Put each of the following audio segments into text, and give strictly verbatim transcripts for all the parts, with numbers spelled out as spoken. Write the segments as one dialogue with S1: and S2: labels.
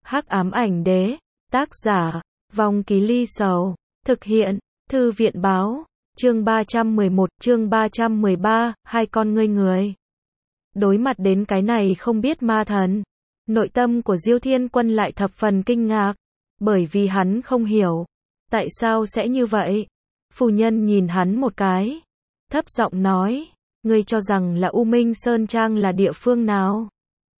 S1: Hắc ám ảnh đế, tác giả, Vong Ký Ly Sầu, thực hiện, Thư viện báo, chương ba trăm mười một, chương ba trăm mười ba, hai con ngươi người. Đối mặt đến cái này không biết ma thần, nội tâm của Diêu Thiên Quân lại thập phần kinh ngạc, bởi vì hắn không hiểu, tại sao sẽ như vậy. Phu nhân nhìn hắn một cái, thấp giọng nói, ngươi cho rằng là U Minh Sơn Trang là địa phương nào?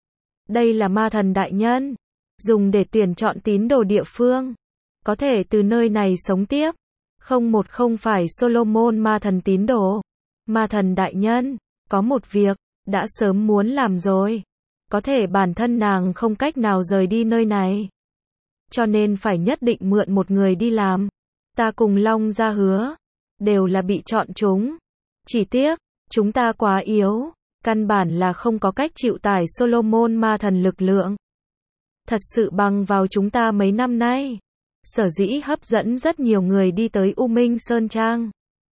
S1: Đây là ma thần đại nhân, dùng để tuyển chọn tín đồ địa phương, có thể từ nơi này sống tiếp. Không một không phải Solomon ma thần tín đồ. Ma thần đại nhân, có một việc, đã sớm muốn làm rồi. Có thể bản thân nàng không cách nào rời đi nơi này. Cho nên phải nhất định mượn một người đi làm. Ta cùng Long gia hứa, đều là bị chọn chúng. Chỉ tiếc, chúng ta quá yếu, căn bản là không có cách chịu tải Solomon ma thần lực lượng. Thật sự bằng vào chúng ta mấy năm nay, sở dĩ hấp dẫn rất nhiều người đi tới U Minh Sơn Trang.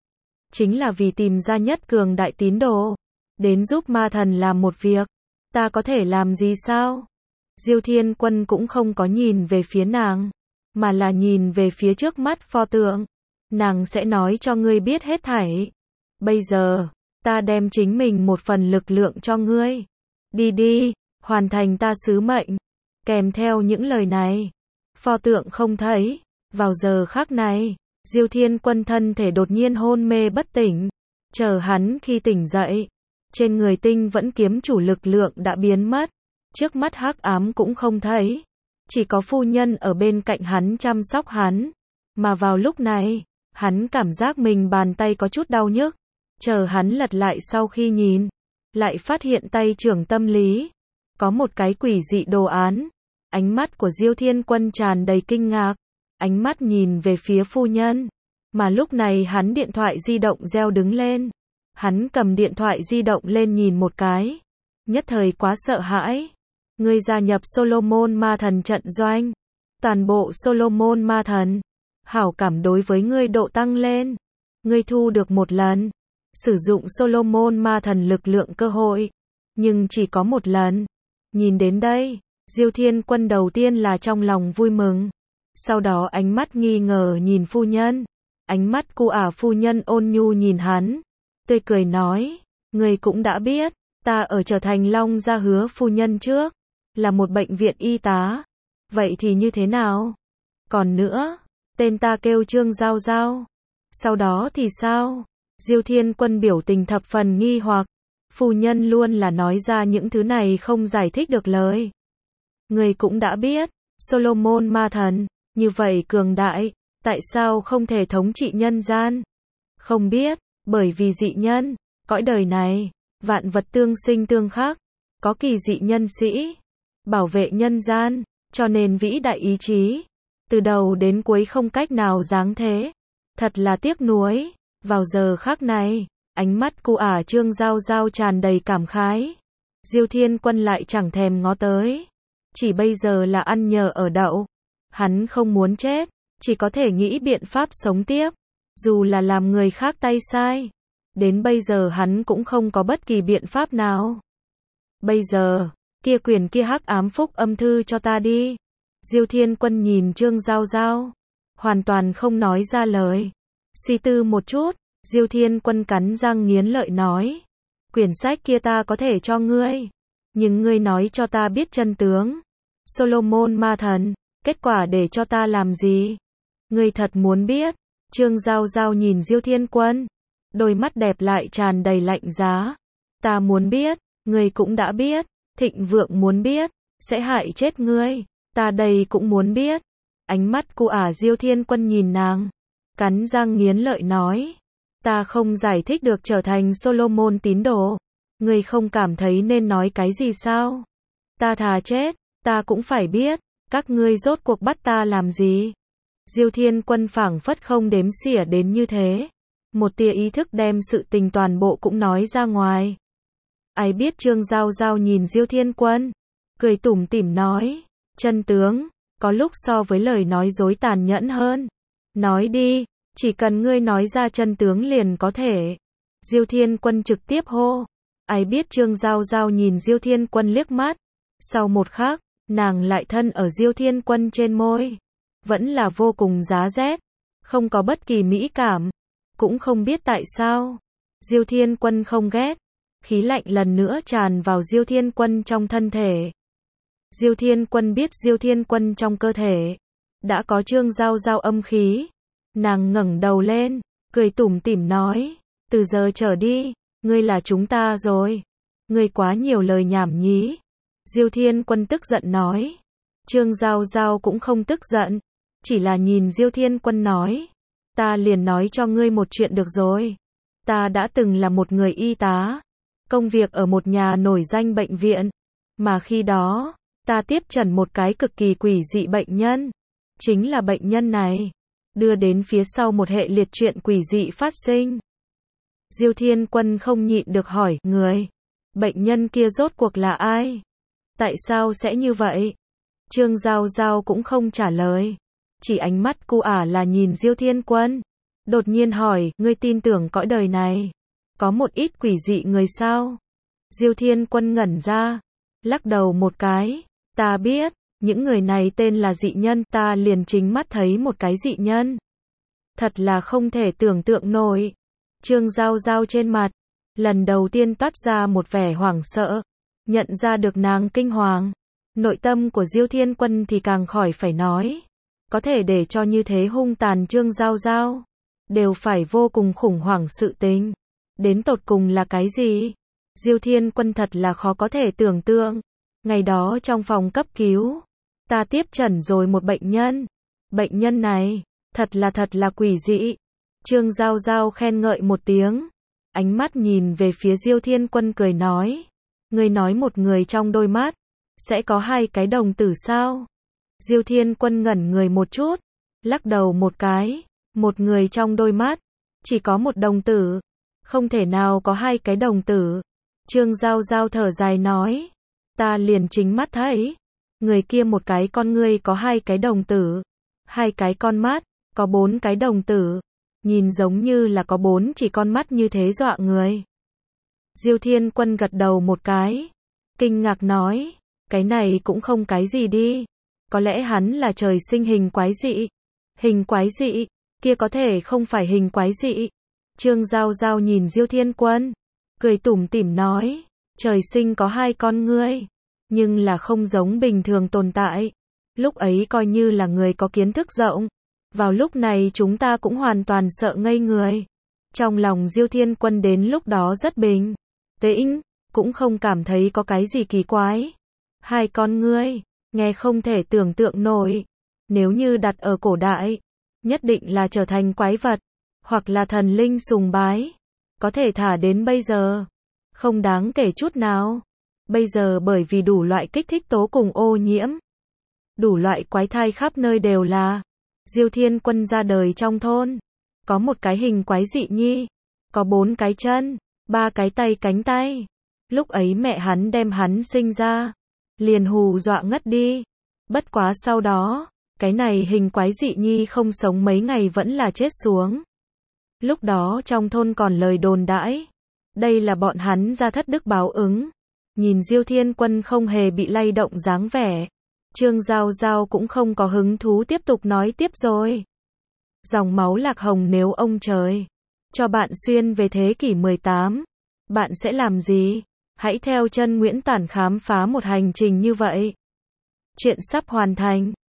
S1: Chính là vì tìm ra nhất cường đại tín đồ, đến giúp ma thần làm một việc. Ta có thể làm gì sao? Diêu Thiên Quân cũng không có nhìn về phía nàng, mà là nhìn về phía trước mắt pho tượng. Nàng sẽ nói cho ngươi biết hết thảy. Bây giờ, ta đem chính mình một phần lực lượng cho ngươi. Đi đi, hoàn thành ta sứ mệnh. Kèm theo những lời này, pho tượng không thấy. Vào giờ khắc này, Diêu Thiên Quân thân thể đột nhiên hôn mê bất tỉnh. Chờ hắn khi tỉnh dậy, trên người tinh vẫn kiếm chủ lực lượng đã biến mất. Trước mắt hắc ám cũng không thấy. Chỉ có phu nhân ở bên cạnh hắn chăm sóc hắn. Mà vào lúc này, hắn cảm giác mình bàn tay có chút đau nhức. Chờ hắn lật lại sau khi nhìn, lại phát hiện tay trưởng tâm lý có một cái quỷ dị đồ án. Ánh mắt của Diêu Thiên Quân tràn đầy kinh ngạc, ánh mắt nhìn về phía phu nhân. Mà lúc này hắn điện thoại di động reo đứng lên. Hắn cầm điện thoại di động lên nhìn một cái, nhất thời quá sợ hãi. Ngươi gia nhập Solomon ma thần trận doanh. Toàn bộ Solomon ma thần, hảo cảm đối với ngươi độ tăng lên. Ngươi thu được một lần sử dụng Solomon ma thần lực lượng cơ hội, nhưng chỉ có một lần. Nhìn đến đây, Diêu Thiên Quân đầu tiên là trong lòng vui mừng, sau đó ánh mắt nghi ngờ nhìn phu nhân. Ánh mắt cu ả phu nhân ôn nhu nhìn hắn, tươi cười nói, ngươi cũng đã biết, ta ở trở thành Long gia hứa phu nhân trước, là một bệnh viện y tá. Vậy thì như thế nào? Còn nữa, tên ta kêu Trương Giao Giao. Sau đó thì sao? Diêu Thiên Quân biểu tình thập phần nghi hoặc. Phu nhân luôn là nói ra những thứ này không giải thích được lời. Người cũng đã biết, Solomon ma thần, như vậy cường đại, tại sao không thể thống trị nhân gian? Không biết, bởi vì dị nhân, cõi đời này, vạn vật tương sinh tương khắc, có kỳ dị nhân sĩ, bảo vệ nhân gian, cho nên vĩ đại ý chí, từ đầu đến cuối không cách nào giáng thế. Thật là tiếc nuối. Vào giờ khắc này, ánh mắt cu ả Trương Giao Giao tràn đầy cảm khái. Diêu Thiên Quân lại chẳng thèm ngó tới. Chỉ bây giờ là ăn nhờ ở đậu. Hắn không muốn chết, chỉ có thể nghĩ biện pháp sống tiếp. Dù là làm người khác tay sai, đến bây giờ hắn cũng không có bất kỳ biện pháp nào. Bây giờ, kia quyền kia hắc ám phúc âm thư cho ta đi. Diêu Thiên Quân nhìn Trương Giao Giao, hoàn toàn không nói ra lời. Suy tư một chút, Diêu Thiên Quân cắn răng nghiến lợi nói, quyển sách kia ta có thể cho ngươi, nhưng ngươi nói cho ta biết chân tướng. Solomon ma thần, kết quả để cho ta làm gì? Ngươi thật muốn biết? Trương Giao Giao nhìn Diêu Thiên Quân, đôi mắt đẹp lại tràn đầy lạnh giá. Ta muốn biết, ngươi cũng đã biết, Thịnh Vượng muốn biết, sẽ hại chết ngươi, ta đây cũng muốn biết. Ánh mắt cu ả Diêu Thiên Quân nhìn nàng, cắn răng nghiến lợi nói, ta không giải thích được trở thành Solomon tín đồ. Ngươi không cảm thấy nên nói cái gì sao? Ta thà chết, ta cũng phải biết, các ngươi rốt cuộc bắt ta làm gì? Diêu Thiên Quân phảng phất không đếm xỉa đến như thế. Một tia ý thức đem sự tình toàn bộ cũng nói ra ngoài. Ai biết Trương Giao Giao nhìn Diêu Thiên Quân, cười tủm tỉm nói, chân tướng, có lúc so với lời nói dối tàn nhẫn hơn. Nói đi, chỉ cần ngươi nói ra chân tướng liền có thể. Diêu Thiên Quân trực tiếp hô. Ai biết Trương Giao Giao nhìn Diêu Thiên Quân liếc mắt. Sau một khắc, nàng lại thân ở Diêu Thiên Quân trên môi. Vẫn là vô cùng giá rét, không có bất kỳ mỹ cảm. Cũng không biết tại sao. Diêu Thiên Quân không ghét. Khí lạnh lần nữa tràn vào Diêu Thiên Quân trong thân thể. Diêu Thiên Quân biết Diêu Thiên Quân trong cơ thể đã có Trương Giao Giao âm khí. Nàng ngẩng đầu lên, cười tủm tỉm nói, từ giờ trở đi, ngươi là chúng ta rồi. Ngươi quá nhiều lời nhảm nhí. Diêu Thiên Quân tức giận nói. Trương Giao Giao cũng không tức giận, chỉ là nhìn Diêu Thiên Quân nói, ta liền nói cho ngươi một chuyện được rồi. Ta đã từng là một người y tá, công việc ở một nhà nổi danh bệnh viện, mà khi đó, ta tiếp trần một cái cực kỳ quỷ dị bệnh nhân. Chính là bệnh nhân này, đưa đến phía sau một hệ liệt chuyện quỷ dị phát sinh. Diêu Thiên Quân không nhịn được hỏi, người, bệnh nhân kia rốt cuộc là ai? Tại sao sẽ như vậy? Trương Giao Giao cũng không trả lời, chỉ ánh mắt cu ả là nhìn Diêu Thiên Quân. Đột nhiên hỏi, ngươi tin tưởng cõi đời này có một ít quỷ dị người sao? Diêu Thiên Quân ngẩn ra, lắc đầu một cái, ta biết, những người này tên là dị nhân, ta liền chính mắt thấy một cái dị nhân. Thật là không thể tưởng tượng nổi. Trương Giao Giao trên mặt, lần đầu tiên toát ra một vẻ hoảng sợ, nhận ra được nàng kinh hoàng. Nội tâm của Diêu Thiên Quân thì càng khỏi phải nói. Có thể để cho như thế hung tàn Trương Giao Giao, đều phải vô cùng khủng hoảng sự tình. Đến tột cùng là cái gì? Diêu Thiên Quân thật là khó có thể tưởng tượng. Ngày đó trong phòng cấp cứu, ta tiếp trần rồi một bệnh nhân. Bệnh nhân này, thật là thật là quỷ dị. Trương Giao Giao khen ngợi một tiếng, ánh mắt nhìn về phía Diêu Thiên Quân cười nói, ngươi nói một người trong đôi mắt sẽ có hai cái đồng tử sao? Diêu Thiên Quân ngẩn người một chút, lắc đầu một cái, một người trong đôi mắt chỉ có một đồng tử, không thể nào có hai cái đồng tử. Trương Giao Giao thở dài nói, ta liền chính mắt thấy, người kia một cái con ngươi có hai cái đồng tử, hai cái con mắt có bốn cái đồng tử, nhìn giống như là có bốn chỉ con mắt như thế dọa người. Diêu Thiên Quân gật đầu một cái, kinh ngạc nói, cái này cũng không cái gì đi, có lẽ hắn là trời sinh hình quái dị. Hình quái dị, kia có thể không phải hình quái dị. Trương Giao Giao nhìn Diêu Thiên Quân, cười tủm tỉm nói, trời sinh có hai con ngươi, nhưng là không giống bình thường tồn tại. Lúc ấy coi như là người có kiến thức rộng, vào lúc này chúng ta cũng hoàn toàn sợ ngây người. Trong lòng Diêu Thiên Quân đến lúc đó rất bình tĩnh, cũng không cảm thấy có cái gì kỳ quái. Hai con ngươi, nghe không thể tưởng tượng nổi. Nếu như đặt ở cổ đại, nhất định là trở thành quái vật, hoặc là thần linh sùng bái. Có thể thả đến bây giờ, không đáng kể chút nào. Bây giờ bởi vì đủ loại kích thích tố cùng ô nhiễm, đủ loại quái thai khắp nơi đều là. Diêu Thiên Quân ra đời trong thôn, có một cái hình quái dị nhi, có bốn cái chân, ba cái tay cánh tay. Lúc ấy mẹ hắn đem hắn sinh ra, liền hù dọa ngất đi. Bất quá sau đó, cái này hình quái dị nhi không sống mấy ngày vẫn là chết xuống. Lúc đó trong thôn còn lời đồn đãi, đây là bọn hắn ra thất đức báo ứng. Nhìn Diêu Thiên Quân không hề bị lay động dáng vẻ, Trương Giao Giao cũng không có hứng thú tiếp tục nói tiếp rồi. Dòng máu lạc hồng, nếu ông trời cho bạn xuyên về thế kỷ mười tám, bạn sẽ làm gì? Hãy theo chân Nguyễn Tản khám phá một hành trình như vậy. Chuyện sắp hoàn thành.